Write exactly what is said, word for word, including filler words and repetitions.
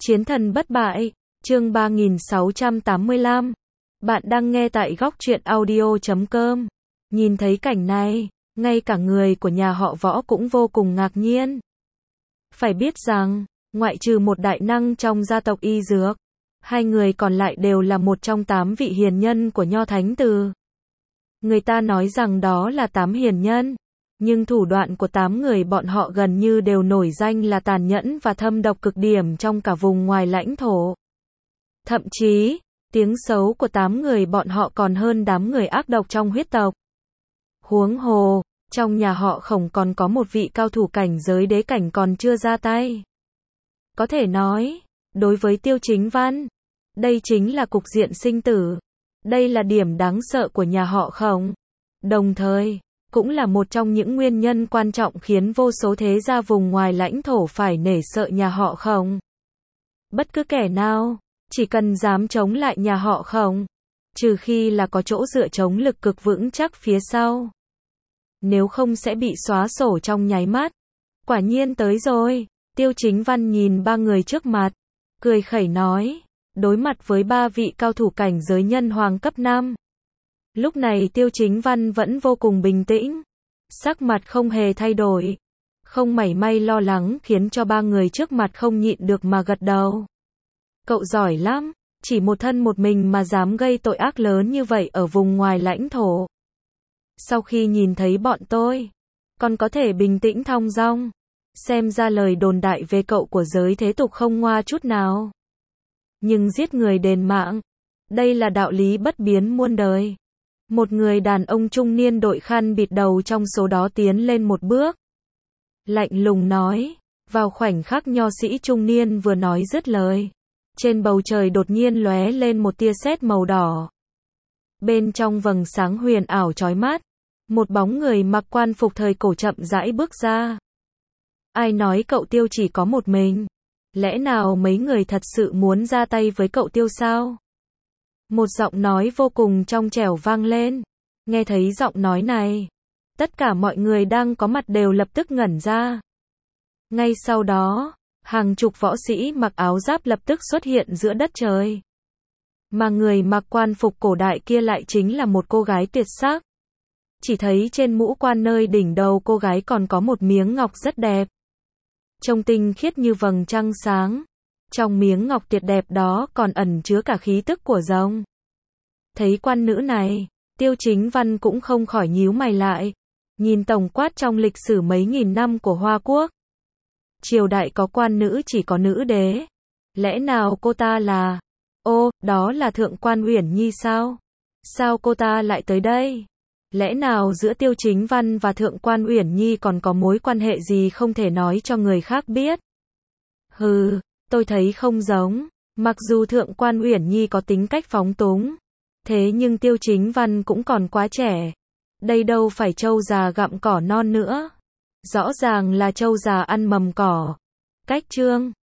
Chiến thần bất bại, chương ba nghìn sáu trăm tám mươi lăm. Bạn đang nghe tại góc truyện audio chấm com. Nhìn thấy cảnh này, ngay cả người của nhà họ Võ cũng vô cùng ngạc nhiên. Phải biết rằng, ngoại trừ một đại năng trong gia tộc y dược, hai người còn lại đều là một trong tám vị hiền nhân của Nho Thánh Từ. Người ta nói rằng đó là tám hiền nhân, nhưng thủ đoạn của tám người bọn họ gần như đều nổi danh là tàn nhẫn và thâm độc cực điểm trong cả vùng ngoài lãnh thổ. Thậm chí, tiếng xấu của tám người bọn họ còn hơn đám người ác độc trong huyết tộc. Huống hồ, trong nhà họ Khổng còn có một vị cao thủ cảnh giới đế cảnh còn chưa ra tay. Có thể nói, đối với Tiêu Chính Văn, đây chính là cục diện sinh tử. Đây là điểm đáng sợ của nhà họ Khổng. Đồng thời, cũng là một trong những nguyên nhân quan trọng khiến vô số thế gia vùng ngoài lãnh thổ phải nể sợ nhà họ Khổng. Bất cứ kẻ nào, chỉ cần dám chống lại nhà họ Khổng, trừ khi là có chỗ dựa chống lực cực vững chắc phía sau, nếu không sẽ bị xóa sổ trong nháy mắt. Quả nhiên tới rồi. Tiêu Chính Văn nhìn ba người trước mặt, cười khẩy nói, đối mặt với ba vị cao thủ cảnh giới nhân hoàng cấp năm. Lúc này Tiêu Chính Văn vẫn vô cùng bình tĩnh, sắc mặt không hề thay đổi, không mảy may lo lắng, khiến cho ba người trước mặt không nhịn được mà gật đầu. Cậu giỏi lắm, chỉ một thân một mình mà dám gây tội ác lớn như vậy ở vùng ngoài lãnh thổ. Sau khi nhìn thấy bọn tôi, còn có thể bình tĩnh thong dong, xem ra lời đồn đại về cậu của giới thế tục không ngoa chút nào. Nhưng giết người đền mạng, đây là đạo lý bất biến muôn đời. Một người đàn ông trung niên đội khăn bịt đầu trong số đó tiến lên một bước, lạnh lùng nói. Vào khoảnh khắc nho sĩ trung niên vừa nói dứt lời, trên bầu trời đột nhiên lóe lên một tia sét màu đỏ. Bên trong vầng sáng huyền ảo chói mắt, một bóng người mặc quan phục thời cổ chậm rãi bước ra. Ai nói cậu Tiêu chỉ có một mình? Lẽ nào mấy người thật sự muốn ra tay với cậu Tiêu sao? Một giọng nói vô cùng trong trẻo vang lên. Nghe thấy giọng nói này, tất cả mọi người đang có mặt đều lập tức ngẩn ra. Ngay sau đó, hàng chục võ sĩ mặc áo giáp lập tức xuất hiện giữa đất trời. Mà người mặc quan phục cổ đại kia lại chính là một cô gái tuyệt sắc. Chỉ thấy trên mũ quan nơi đỉnh đầu cô gái còn có một miếng ngọc rất đẹp, trông tinh khiết như vầng trăng sáng. Trong miếng ngọc tuyệt đẹp đó còn ẩn chứa cả khí tức của rồng. Thấy quan nữ này, Tiêu Chính Văn cũng không khỏi nhíu mày lại. Nhìn tổng quát trong lịch sử mấy nghìn năm của Hoa Quốc, triều đại có quan nữ chỉ có nữ đế. Lẽ nào cô ta là... Ô, đó là Thượng quan Uyển Nhi sao? Sao cô ta lại tới đây? Lẽ nào giữa Tiêu Chính Văn và Thượng quan Uyển Nhi còn có mối quan hệ gì không thể nói cho người khác biết? Hừ, tôi thấy không giống. Mặc dù Thượng quan Uyển Nhi có tính cách phóng túng, thế nhưng Tiêu Chính Văn cũng còn quá trẻ. Đây đâu phải trâu già gặm cỏ non nữa. Rõ ràng là trâu già ăn mầm cỏ. Cách chương